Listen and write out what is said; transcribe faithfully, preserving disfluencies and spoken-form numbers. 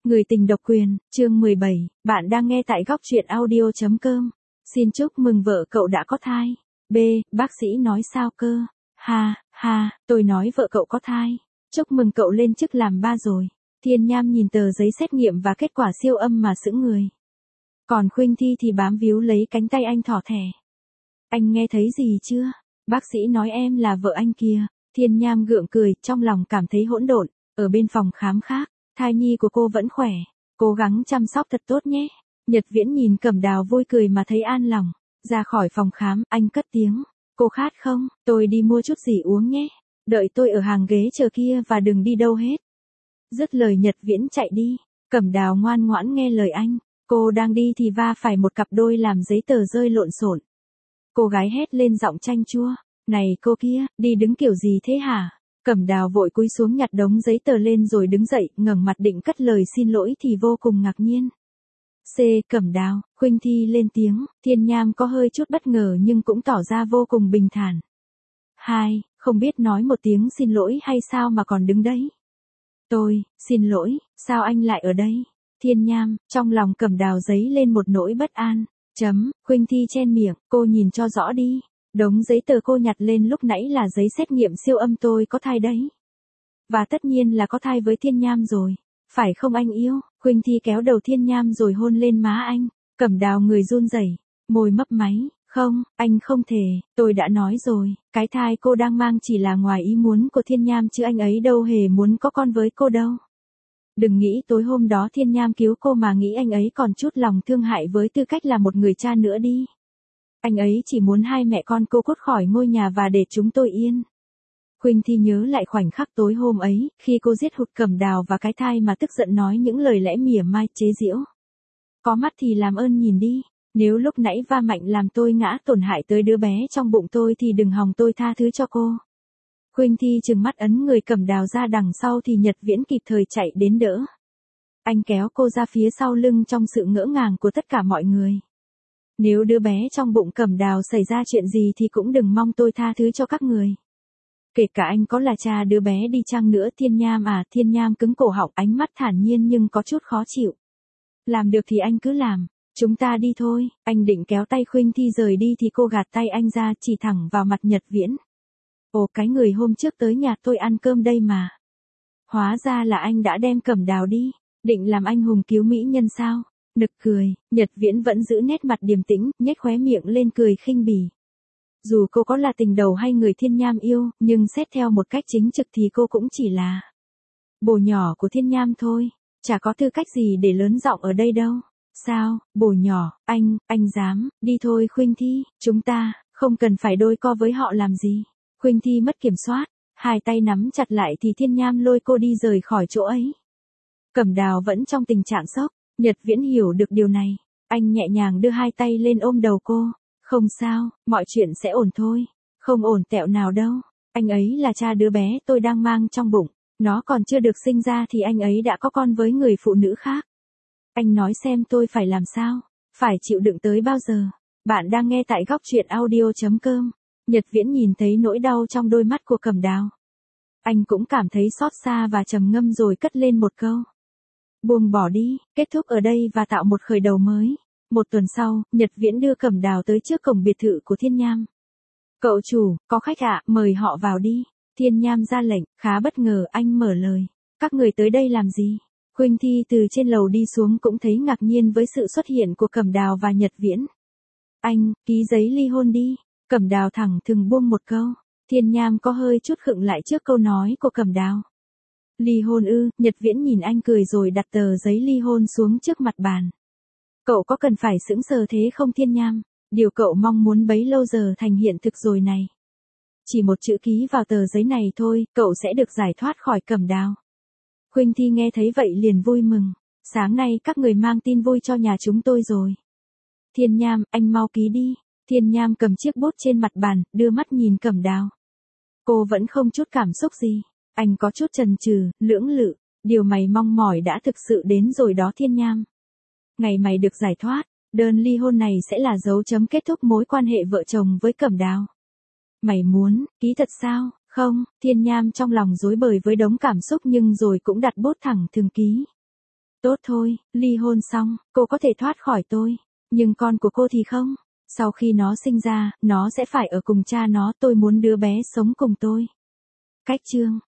Người tình độc quyền, chương mười bảy, bạn đang nghe tại góc truyện audio chấm com. Xin chúc mừng vợ cậu đã có thai. B, bác sĩ nói sao cơ? Ha, ha, tôi nói vợ cậu có thai. Chúc mừng cậu lên chức làm ba rồi. Thiên Nham nhìn tờ giấy xét nghiệm và kết quả siêu âm mà sững người. Còn Khuynh Thi thì bám víu lấy cánh tay anh thỏ thẻ. Anh nghe thấy gì chưa? Bác sĩ nói em là vợ anh kìa. Thiên Nham gượng cười, trong lòng cảm thấy hỗn độn. Ở bên phòng khám khác, thai nhi của cô vẫn khỏe, cố gắng chăm sóc thật tốt nhé. Nhật Viễn nhìn Cẩm Đào vui cười mà thấy an lòng. Ra khỏi phòng khám, anh cất tiếng, cô khát không? Tôi đi mua chút gì uống nhé. Đợi tôi ở hàng ghế chờ kia và đừng đi đâu hết. Dứt lời Nhật Viễn chạy đi. Cẩm Đào ngoan ngoãn nghe lời anh. Cô đang đi thì va phải một cặp đôi làm giấy tờ rơi lộn xộn. Cô gái hét lên giọng chanh chua. Này cô kia, đi đứng kiểu gì thế hả? Cẩm Đào vội cúi xuống nhặt đống giấy tờ lên rồi đứng dậy, ngẩng mặt định cất lời xin lỗi thì vô cùng ngạc nhiên. C. Cẩm Đào, Khuynh Thi lên tiếng, Thiên Nham có hơi chút bất ngờ nhưng cũng tỏ ra vô cùng bình thản. Hai, không biết nói một tiếng xin lỗi hay sao mà còn đứng đấy. Tôi, xin lỗi, sao anh lại ở đây? Thiên Nham, trong lòng Cẩm Đào dấy lên một nỗi bất an. Chấm, Khuynh Thi chen miệng, cô nhìn cho rõ đi. Đống giấy tờ cô nhặt lên lúc nãy là giấy xét nghiệm siêu âm tôi có thai đấy. Và tất nhiên là có thai với Thiên Nham rồi. Phải không anh yêu? Khuynh Thi kéo đầu Thiên Nham rồi hôn lên má anh. Cẩm Đào người run rẩy, môi mấp máy. Không, anh không thể, tôi đã nói rồi. Cái thai cô đang mang chỉ là ngoài ý muốn của Thiên Nham chứ anh ấy đâu hề muốn có con với cô đâu. Đừng nghĩ tối hôm đó Thiên Nham cứu cô mà nghĩ anh ấy còn chút lòng thương hại với tư cách là một người cha nữa đi. Anh ấy chỉ muốn hai mẹ con cô cút khỏi ngôi nhà và để chúng tôi yên. Khuynh Thi nhớ lại khoảnh khắc tối hôm ấy, khi cô giết hụt Cẩm Đào và cái thai mà tức giận nói những lời lẽ mỉa mai chế giễu. Có mắt thì làm ơn nhìn đi, nếu lúc nãy va mạnh làm tôi ngã tổn hại tới đứa bé trong bụng tôi thì đừng hòng tôi tha thứ cho cô. Khuynh Thi trừng mắt ấn người Cẩm Đào ra đằng sau thì Nhật Viễn kịp thời chạy đến đỡ. Anh kéo cô ra phía sau lưng trong sự ngỡ ngàng của tất cả mọi người. Nếu đứa bé trong bụng Cẩm Đào xảy ra chuyện gì thì cũng đừng mong tôi tha thứ cho các người. Kể cả anh có là cha đứa bé đi chăng nữa. Thiên Nham à, Thiên Nham cứng cổ họng, ánh mắt thản nhiên nhưng có chút khó chịu. Làm được thì anh cứ làm, chúng ta đi thôi. Anh định kéo tay Khuynh Thi rời đi thì cô gạt tay anh ra, chỉ thẳng vào mặt Nhật Viễn. Ồ, cái người hôm trước tới nhà tôi ăn cơm đây mà. Hóa ra là anh đã đem Cẩm Đào đi, định làm anh hùng cứu mỹ nhân sao? Nực cười, Nhật Viễn vẫn giữ nét mặt điềm tĩnh, nhếch khóe miệng lên cười khinh bỉ. Dù cô có là tình đầu hay người Thiên Nham yêu, nhưng xét theo một cách chính trực thì cô cũng chỉ là bồ nhỏ của Thiên Nham thôi, chả có tư cách gì để lớn giọng ở đây đâu. Sao, bồ nhỏ, anh, anh dám, đi thôi Khuynh Thi, chúng ta, không cần phải đôi co với họ làm gì. Khuynh Thi mất kiểm soát, hai tay nắm chặt lại thì Thiên Nham lôi cô đi rời khỏi chỗ ấy. Cẩm Đào vẫn trong tình trạng sốc. Nhật Viễn hiểu được điều này, anh nhẹ nhàng đưa hai tay lên ôm đầu cô. Không sao, mọi chuyện sẽ ổn thôi, không ổn tẹo nào đâu. Anh ấy là cha đứa bé tôi đang mang trong bụng, nó còn chưa được sinh ra thì anh ấy đã có con với người phụ nữ khác. Anh nói xem tôi phải làm sao, phải chịu đựng tới bao giờ? Bạn đang nghe tại góc truyện audio chấm com. Nhật Viễn nhìn thấy nỗi đau trong đôi mắt của Cẩm Đào. Anh cũng cảm thấy xót xa và trầm ngâm rồi cất lên một câu. Buông bỏ đi, kết thúc ở đây và tạo một khởi đầu mới. Một tuần sau, Nhật Viễn đưa Cẩm Đào tới trước cổng biệt thự của Thiên Nham. Cậu chủ, có khách ạ, mời họ vào đi. Thiên Nham ra lệnh, khá bất ngờ anh mở lời. Các người tới đây làm gì? Khuynh Thi từ trên lầu đi xuống cũng thấy ngạc nhiên với sự xuất hiện của Cẩm Đào và Nhật Viễn. Anh, ký giấy ly hôn đi. Cẩm Đào thẳng thừng buông một câu. Thiên Nham có hơi chút khựng lại trước câu nói của Cẩm Đào. Ly hôn ư? Nhật Viễn nhìn anh cười rồi đặt tờ giấy ly hôn xuống trước mặt bàn. Cậu có cần phải sững sờ thế không Thiên Nham? Điều cậu mong muốn bấy lâu giờ thành hiện thực rồi này. Chỉ một chữ ký vào tờ giấy này thôi, cậu sẽ được giải thoát khỏi Cẩm Đào. Khuynh Thi nghe thấy vậy liền vui mừng. Sáng nay các người mang tin vui cho nhà chúng tôi rồi. Thiên Nham, anh mau ký đi. Thiên Nham cầm chiếc bút trên mặt bàn, đưa mắt nhìn Cẩm Đào. Cô vẫn không chút cảm xúc gì. Anh có chút chần chừ, lưỡng lự. Điều mày mong mỏi đã thực sự đến rồi đó Thiên Nham. Ngày mày được giải thoát, đơn ly hôn này sẽ là dấu chấm kết thúc mối quan hệ vợ chồng với Cẩm Đào. Mày muốn, ký thật sao? Không, Thiên Nham trong lòng rối bời với đống cảm xúc nhưng rồi cũng đặt bút thẳng thường ký. Tốt thôi, ly hôn xong, cô có thể thoát khỏi tôi. Nhưng con của cô thì không. Sau khi nó sinh ra, nó sẽ phải ở cùng cha nó, tôi muốn đứa bé sống cùng tôi. Cách chương